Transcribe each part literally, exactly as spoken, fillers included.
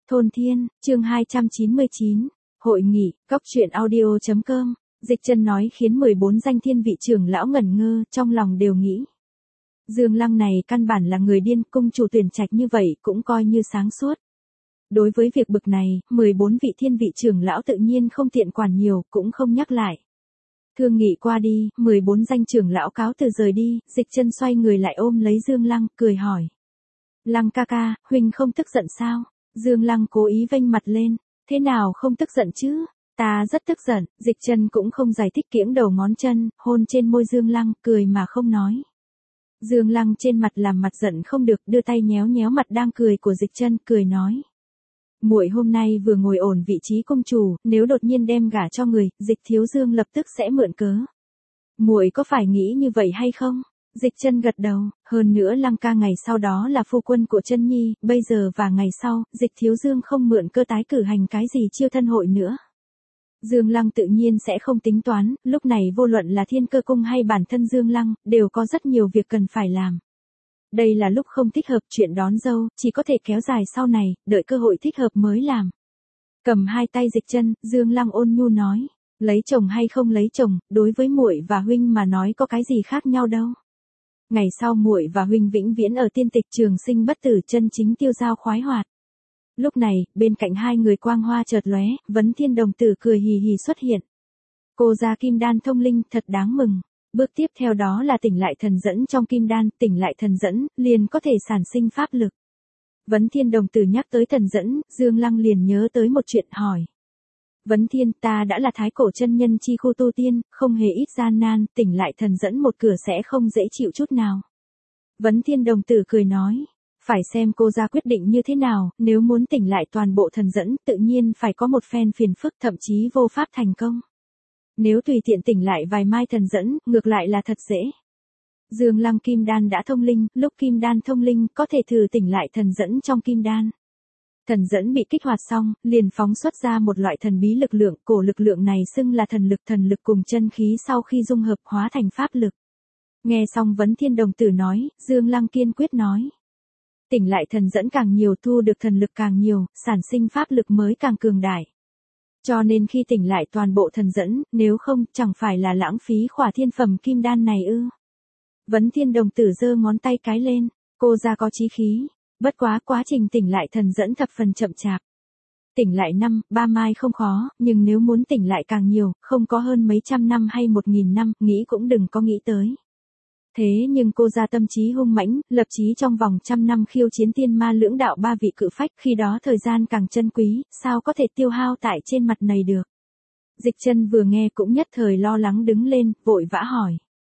Thôn Thiên, chương hai trăm chín mươi chín, hội nghị, góc truyện audio chấm com, Dịch Chân nói khiến mười bốn danh thiên vị trưởng lão ngẩn ngơ, trong lòng đều nghĩ. Dương Lăng này căn bản là người điên, cung chủ tuyển trạch như vậy cũng coi như sáng suốt. Đối với việc bực này, mười bốn vị thiên vị trưởng lão tự nhiên không tiện quản nhiều, cũng không nhắc lại. Thương nghị qua đi, mười bốn danh trưởng lão cáo từ rời đi, Dịch Chân xoay người lại ôm lấy Dương Lăng, cười hỏi. Lăng ca ca, huynh không tức giận sao? Dương Lăng cố ý vênh mặt lên, thế nào không tức giận chứ? Ta rất tức giận. Dịch Chân cũng không giải thích, kiễng đầu ngón chân, hôn trên môi Dương Lăng, cười mà không nói. Dương Lăng trên mặt làm mặt giận không được, đưa tay nhéo nhéo mặt đang cười của Dịch Chân, cười nói. Muội hôm nay vừa ngồi ổn vị trí công chủ, nếu đột nhiên đem gả cho người, Dịch thiếu Dương lập tức sẽ mượn cớ. Muội có phải nghĩ như vậy hay không? Dịch Chân gật đầu, hơn nữa Lăng ca ngày sau đó là phu quân của Chân Nhi, bây giờ và ngày sau, Dịch thiếu Dương không mượn cơ tái cử hành cái gì chiêu thân hội nữa. Dương Lăng tự nhiên sẽ không tính toán, lúc này vô luận là Thiên Cơ Cung hay bản thân Dương Lăng, đều có rất nhiều việc cần phải làm. Đây là lúc không thích hợp, chuyện đón dâu, chỉ có thể kéo dài sau này, đợi cơ hội thích hợp mới làm. Cầm hai tay Dịch Chân, Dương Lăng ôn nhu nói, lấy chồng hay không lấy chồng, đối với muội và huynh mà nói có cái gì khác nhau đâu. Ngày sau muội và huynh vĩnh viễn ở tiên tịch trường sinh bất tử, chân chính tiêu dao khoái hoạt. Lúc này, bên cạnh hai người quang hoa chợt lóe, Vấn Thiên đồng tử cười hì hì xuất hiện. Cô ra kim đan thông linh, thật đáng mừng. Bước tiếp theo đó là tỉnh lại thần dẫn trong kim đan, tỉnh lại thần dẫn, liền có thể sản sinh pháp lực. Vấn Thiên đồng tử nhắc tới thần dẫn, Dương Lăng liền nhớ tới một chuyện hỏi. Vấn Thiên, ta đã là thái cổ chân nhân chi khu tu tiên, không hề ít gian nan, tỉnh lại thần dẫn một cửa sẽ không dễ chịu chút nào. Vấn Thiên đồng tử cười nói, phải xem cô ra quyết định như thế nào, nếu muốn tỉnh lại toàn bộ thần dẫn, tự nhiên phải có một phen phiền phức, thậm chí vô pháp thành công. Nếu tùy tiện tỉnh lại vài mai thần dẫn, ngược lại là thật dễ. Dương Lăng kim đan đã thông linh, lúc kim đan thông linh, có thể thử tỉnh lại thần dẫn trong kim đan. Thần dẫn bị kích hoạt xong, liền phóng xuất ra một loại thần bí lực lượng, cổ lực lượng này xưng là thần lực, thần lực cùng chân khí sau khi dung hợp hóa thành pháp lực. Nghe xong Vấn Thiên đồng tử nói, Dương Lăng kiên quyết nói. Tỉnh lại thần dẫn càng nhiều, thu được thần lực càng nhiều, sản sinh pháp lực mới càng cường đại. Cho nên khi tỉnh lại toàn bộ thần dẫn, nếu không, chẳng phải là lãng phí khỏa thiên phẩm kim đan này ư. Vấn Thiên đồng tử giơ ngón tay cái lên, cô ra có chí khí. Bất quá quá trình tỉnh lại thần dẫn thập phần chậm chạp. Tỉnh lại năm, ba mai không khó, nhưng nếu muốn tỉnh lại càng nhiều, không có hơn mấy trăm năm hay một nghìn năm, nghĩ cũng đừng có nghĩ tới. Thế nhưng cô ra tâm trí hung mãnh, lập chí trong vòng trăm năm khiêu chiến tiên ma lưỡng đạo ba vị cự phách, khi đó thời gian càng chân quý, sao có thể tiêu hao tại trên mặt này được. Dịch Chân vừa nghe cũng nhất thời lo lắng đứng lên, vội vã hỏi.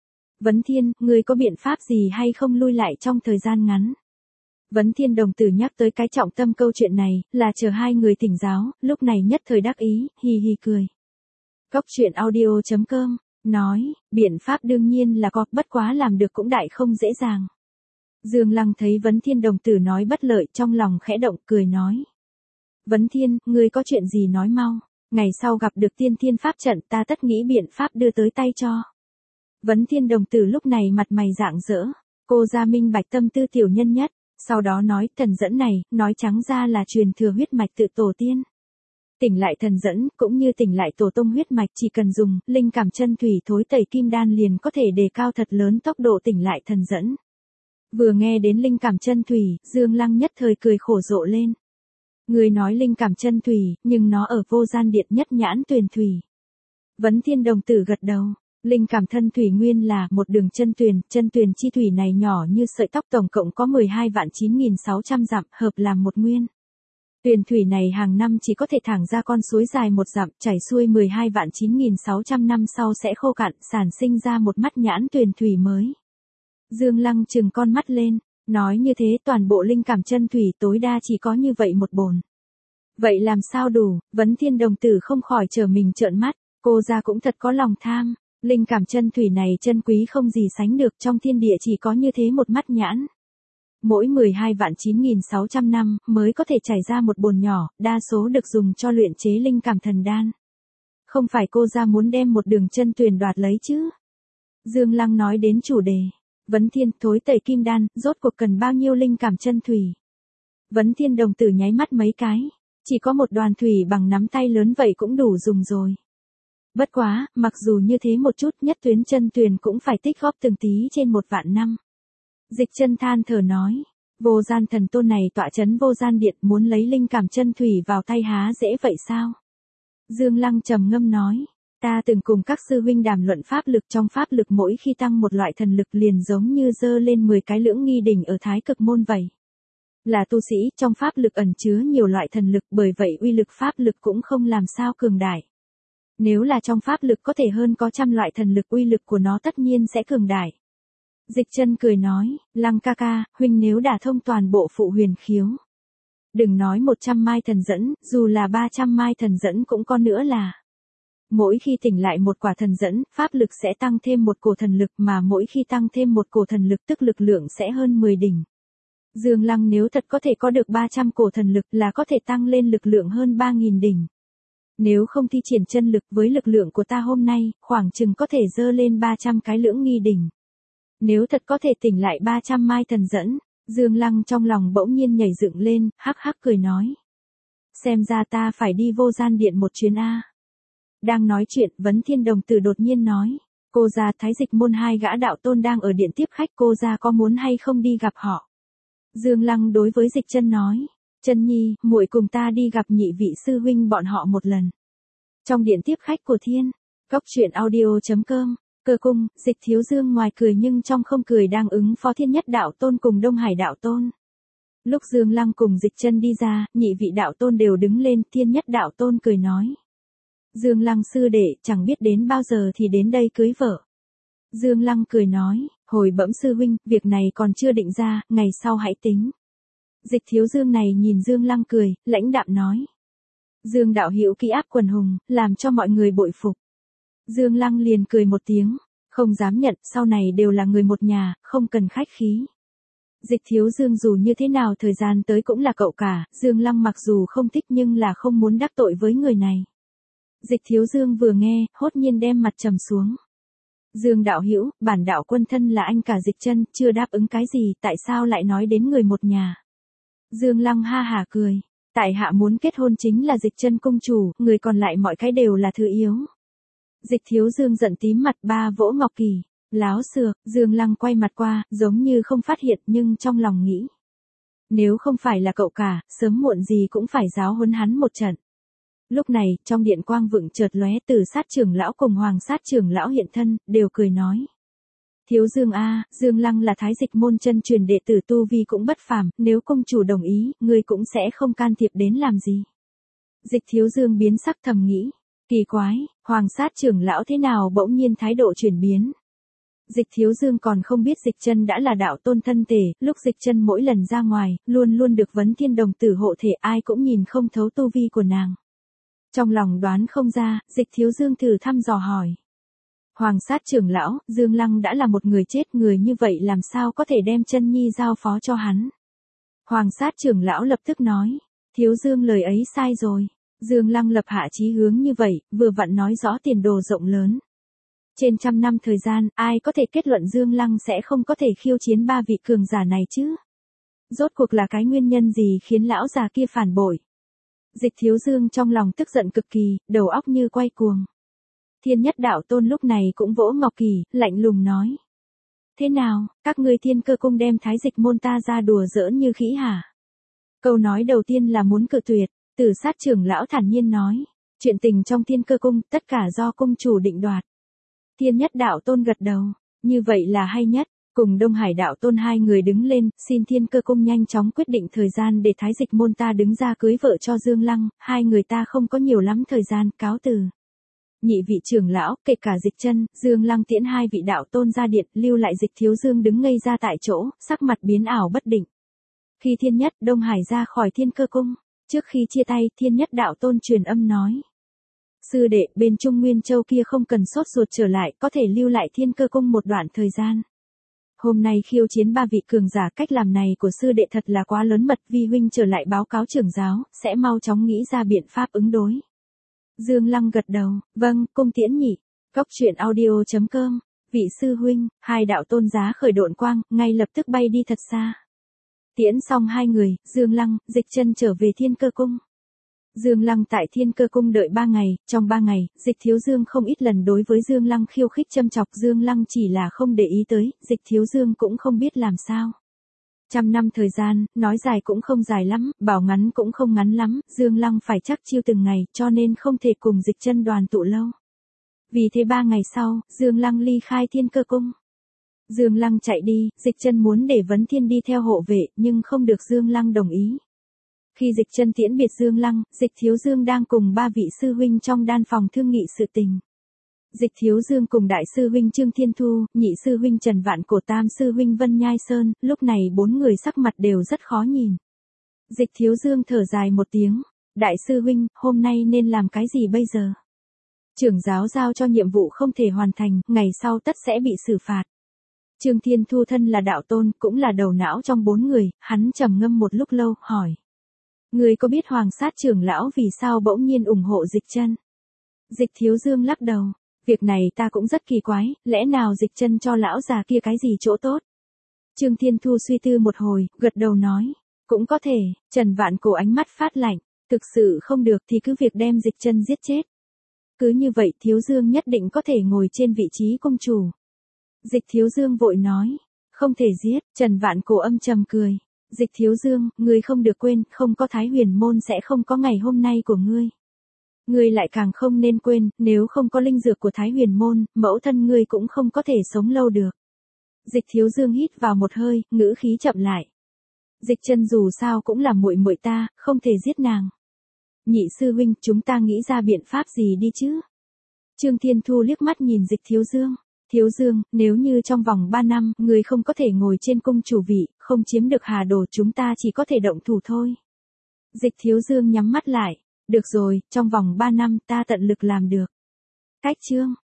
Vấn Thiên, ngươi có biện pháp gì hay không lui lại trong thời gian ngắn? Vấn Thiên đồng tử nhắc tới cái trọng tâm câu chuyện này, là chờ hai người tỉnh giáo, lúc này nhất thời đắc ý, hì hì cười. Góc truyện audio chấm com, nói, biện pháp đương nhiên là có, bất quá làm được cũng đại không dễ dàng. Dương Lăng thấy Vấn Thiên đồng tử nói bất lợi, trong lòng khẽ động, cười nói. Vấn Thiên, ngươi có chuyện gì nói mau, ngày sau gặp được tiên thiên pháp trận ta tất nghĩ biện pháp đưa tới tay cho. Vấn Thiên đồng tử lúc này mặt mày rạng rỡ, cô ra minh bạch tâm tư tiểu nhân nhất. Sau đó nói, thần dẫn này, nói trắng ra là truyền thừa huyết mạch tự tổ tiên. Tỉnh lại thần dẫn, cũng như tỉnh lại tổ tông huyết mạch, chỉ cần dùng linh cảm chân thủy thối tẩy kim đan liền có thể đề cao thật lớn tốc độ tỉnh lại thần dẫn. Vừa nghe đến linh cảm chân thủy, Dương Lăng nhất thời cười khổ rộ lên. Người nói linh cảm chân thủy, nhưng nó ở vô gian điện nhất nhãn tuyền thủy. Vấn Thiên đồng tử gật đầu. Linh cảm thân thủy nguyên là một đường chân tuyền, chân tuyền chi thủy này nhỏ như sợi tóc, tổng cộng có mười hai vạn chín nghìn sáu trăm dặm, hợp làm một nguyên. Tuyền thủy này hàng năm chỉ có thể thẳng ra con suối dài một dặm, chảy xuôi mười hai vạn chín nghìn sáu trăm năm sau sẽ khô cạn, sản sinh ra một mắt nhãn tuyền thủy mới. Dương Lăng trừng con mắt lên, nói như thế toàn bộ linh cảm chân thủy tối đa chỉ có như vậy một bồn. Vậy làm sao đủ? Vấn Thiên đồng tử không khỏi trở mình trợn mắt, cô ra cũng thật có lòng tham. Linh cảm chân thủy này chân quý không gì sánh được, trong thiên địa chỉ có như thế một mắt nhãn. Mỗi mười hai vạn chín nghìn sáu trăm năm mới có thể chảy ra một bồn nhỏ, đa số được dùng cho luyện chế linh cảm thần đan. Không phải cô ra muốn đem một đường chân tuyền đoạt lấy chứ? Dương Lăng nói đến chủ đề. Vấn Thiên, thối tẩy kim đan, rốt cuộc cần bao nhiêu linh cảm chân thủy? Vấn Thiên đồng tử nháy mắt mấy cái, Chỉ có một đoàn thủy bằng nắm tay lớn vậy cũng đủ dùng rồi. Bất quá, mặc dù như thế một chút nhất tuyến chân tuyền cũng phải tích góp từng tí trên một vạn năm. Dịch chân than thở nói, vô gian thần tôn này tọa chấn vô gian điện muốn lấy linh cảm chân thủy vào tay há dễ vậy sao? Dương Lăng trầm ngâm nói, ta từng cùng các sư huynh đàm luận pháp lực, trong pháp lực mỗi khi tăng một loại thần lực liền giống như dơ lên mười cái lưỡng nghi đỉnh ở Thái Cực môn vậy. Là tu sĩ, trong pháp lực ẩn chứa nhiều loại thần lực, bởi vậy uy lực pháp lực cũng không làm sao cường đại. Nếu là trong pháp lực có thể hơn có trăm loại thần lực, uy lực của nó tất nhiên sẽ cường đại. Dịch chân cười nói, Lăng ca ca, huynh nếu đả thông toàn bộ phụ huyền khiếu. Đừng nói một trăm mai thần dẫn, dù là ba trăm mai thần dẫn cũng có nữa là. Mỗi khi tỉnh lại một quả thần dẫn, pháp lực sẽ tăng thêm một cổ thần lực, mà mỗi khi tăng thêm một cổ thần lực tức lực lượng sẽ hơn mười đỉnh. Dương Lăng nếu thật có thể có được ba trăm cổ thần lực là có thể tăng lên lực lượng hơn ba nghìn đỉnh. Nếu không thi triển chân lực với lực lượng của ta hôm nay, khoảng chừng có thể dơ lên ba trăm cái lưỡng nghi đỉnh. Nếu thật có thể tỉnh lại ba trăm mai thần dẫn, Dương Lăng trong lòng bỗng nhiên nhảy dựng lên, hắc hắc cười nói. Xem ra ta phải đi vô gian điện một chuyến A. Đang nói chuyện, Vấn Thiên Đồng Tử đột nhiên nói, cô gia Thái Dịch môn hai gã đạo tôn đang ở điện tiếp khách, cô gia có muốn hay không đi gặp họ? Dương Lăng đối với Dịch Chân nói, Chân nhi, muội cùng ta đi gặp nhị vị sư huynh bọn họ một lần. Trong điện tiếp khách của Thiên, Góc Truyện Audio chấm com, Cơ cung, Dịch Thiếu Dương ngoài cười nhưng trong không cười đang ứng phó Thiên Nhất đạo tôn cùng Đông Hải đạo tôn. Lúc Dương Lăng cùng Dịch Chân đi ra, nhị vị đạo tôn đều đứng lên, Thiên Nhất đạo tôn cười nói. Dương Lăng sư đệ, chẳng biết đến bao giờ thì đến đây cưới vợ. Dương Lăng cười nói, hồi bẩm sư huynh, việc này còn chưa định ra, ngày sau hãy tính. Dịch Thiếu Dương này nhìn Dương Lăng cười, lãnh đạm nói. Dương đạo hữu kỹ áp quần hùng, làm cho mọi người bội phục. Dương Lăng liền cười một tiếng, không dám nhận, sau này đều là người một nhà, không cần khách khí. Dịch Thiếu Dương dù như thế nào thời gian tới cũng là cậu cả, Dương Lăng mặc dù không thích nhưng là không muốn đắc tội với người này. Dịch Thiếu Dương vừa nghe, hốt nhiên đem mặt trầm xuống. Dương đạo hữu, bản đạo quân thân là anh cả Dịch Chân, chưa đáp ứng cái gì, tại sao lại nói đến người một nhà? Dương Lăng ha hả cười, tại hạ muốn kết hôn chính là Dịch Chân cung chủ, người còn lại mọi cái đều là thứ yếu. Dịch Thiếu Dương giận tím mặt, ba vỗ ngọc kỳ, láo xược. Dương Lăng quay mặt qua, giống như không phát hiện nhưng trong lòng nghĩ. Nếu không phải là cậu cả, sớm muộn gì cũng phải giáo huấn hắn một trận. Lúc này, trong điện quang vựng chợt lóe, Tử Sát trưởng lão cùng Hoàng Sát trưởng lão hiện thân, đều cười nói. Thiếu Dương a, Dương Lăng là Thái Dịch môn chân truyền đệ tử tu vi cũng bất phàm, nếu công chủ đồng ý, ngươi cũng sẽ không can thiệp đến làm gì. Dịch Thiếu Dương biến sắc thầm nghĩ, kỳ quái, Hoàng Sát trưởng lão thế nào bỗng nhiên thái độ chuyển biến. Dịch Thiếu Dương còn không biết Dịch Chân đã là đạo tôn thân thể, lúc Dịch Chân mỗi lần ra ngoài, luôn luôn được Vấn Thiên Đồng Tử hộ thể, ai cũng nhìn không thấu tu vi của nàng. Trong lòng đoán không ra, Dịch Thiếu Dương thử thăm dò hỏi. Hoàng Sát trưởng lão, Dương Lăng đã là một người chết, người như vậy làm sao có thể đem Chân nhi giao phó cho hắn. Hoàng Sát trưởng lão lập tức nói, Thiếu Dương lời ấy sai rồi. Dương Lăng lập hạ chí hướng như vậy, vừa vặn nói rõ tiền đồ rộng lớn. Trên trăm năm thời gian, ai có thể kết luận Dương Lăng sẽ không có thể khiêu chiến ba vị cường giả này chứ? Rốt cuộc là cái nguyên nhân gì khiến lão già kia phản bội? Dịch Thiếu Dương trong lòng tức giận cực kỳ, đầu óc như quay cuồng. Thiên Nhất đạo tôn lúc này cũng vỗ ngọc kỳ, lạnh lùng nói. Thế nào, các ngươi Thiên Cơ cung đem Thái Dịch môn ta ra đùa giỡn như khỉ hả? Câu nói đầu tiên là muốn cự tuyệt, Tử Sát trưởng lão thản nhiên nói. Chuyện tình trong Thiên Cơ cung, tất cả do cung chủ định đoạt. Thiên Nhất đạo tôn gật đầu, như vậy là hay nhất. Cùng Đông Hải đạo tôn hai người đứng lên, xin Thiên Cơ cung nhanh chóng quyết định thời gian để Thái Dịch môn ta đứng ra cưới vợ cho Dương Lăng, hai người ta không có nhiều lắm thời gian, cáo từ. Nhị vị trưởng lão, kể cả Dịch Chân, Dương Lăng tiễn hai vị đạo tôn ra điện, lưu lại Dịch Thiếu Dương đứng ngây ra tại chỗ, sắc mặt biến ảo bất định. Khi Thiên Nhất, Đông Hải ra khỏi Thiên Cơ cung, trước khi chia tay, Thiên Nhất đạo tôn truyền âm nói. Sư đệ, bên Trung Nguyên Châu kia không cần sốt ruột trở lại, có thể lưu lại Thiên Cơ cung một đoạn thời gian. Hôm nay khiêu chiến ba vị cường giả, cách làm này của sư đệ thật là quá lớn mật, vi huynh trở lại báo cáo trưởng giáo, sẽ mau chóng nghĩ ra biện pháp ứng đối. Dương Lăng gật đầu, vâng, cung tiễn nhị. Góc Truyện Audio chấm com, vị sư huynh, hai đạo tôn giá khởi độn quang, ngay lập tức bay đi thật xa. Tiễn xong hai người, Dương Lăng, Dịch Chân trở về Thiên Cơ cung. Dương Lăng tại Thiên Cơ Cung đợi ba ngày, trong ba ngày, Dịch Thiếu Dương không ít lần đối với Dương Lăng khiêu khích châm chọc, Dương Lăng chỉ là không để ý tới, Dịch Thiếu Dương cũng không biết làm sao. Trăm năm thời gian, nói dài cũng không dài lắm, bảo ngắn cũng không ngắn lắm, Dương Lăng phải chắc chiêu từng ngày, cho nên không thể cùng Dịch Chân đoàn tụ lâu. Vì thế ba ngày sau, Dương Lăng ly khai Thiên Cơ Cung. Dương Lăng chạy đi, Dịch Chân muốn để Vấn Thiên đi theo hộ vệ, nhưng không được Dương Lăng đồng ý. Khi Dịch Chân tiễn biệt Dương Lăng, Dịch Thiếu Dương đang cùng ba vị sư huynh trong đan phòng thương nghị sự tình. Dịch Thiếu Dương cùng đại sư huynh Trương Thiên Thu, nhị sư huynh Trần Vạn Cổ, tam sư huynh Vân Nhai Sơn, lúc này bốn người sắc mặt đều rất khó nhìn. Dịch Thiếu Dương thở dài một tiếng, đại sư huynh, hôm nay nên làm cái gì bây giờ? Trưởng giáo giao cho nhiệm vụ không thể hoàn thành, ngày sau tất sẽ bị xử phạt. Trương Thiên Thu thân là đạo tôn, cũng là đầu não trong bốn người, hắn trầm ngâm một lúc lâu, hỏi. Người có biết Hoàng Sát trưởng lão vì sao bỗng nhiên ủng hộ Dịch Chân? Dịch Thiếu Dương lắc đầu. Việc này ta cũng rất kỳ quái, lẽ nào Dịch Chân cho lão già kia cái gì chỗ tốt? Trương Thiên Thu suy tư một hồi, gật đầu nói. Cũng có thể, Trần Vạn Cổ ánh mắt phát lạnh. Thực sự không được thì cứ việc đem Dịch Chân giết chết. Cứ như vậy Thiếu Dương nhất định có thể ngồi trên vị trí công chủ. Dịch Thiếu Dương vội nói. Không thể giết, Trần Vạn Cổ âm trầm cười. Dịch Thiếu Dương, ngươi không được quên, không có Thái Huyền môn sẽ không có ngày hôm nay của ngươi. Ngươi lại càng không nên quên, nếu không có linh dược của Thái Huyền môn, mẫu thân ngươi cũng không có thể sống lâu được. Dịch Thiếu Dương hít vào một hơi, ngữ khí chậm lại. Dịch Chân dù sao cũng là muội muội ta, không thể giết nàng. Nhị sư huynh, chúng ta nghĩ ra biện pháp gì đi chứ? Trương Thiên Thu liếc mắt nhìn Dịch Thiếu Dương. Thiếu Dương, nếu như trong vòng ba năm, người không có thể ngồi trên cung chủ vị, không chiếm được Hà Đồ, chúng ta chỉ có thể động thủ thôi. Dịch Thiếu Dương nhắm mắt lại. Được rồi, trong vòng ba năm ta tận lực làm được. Cách chương.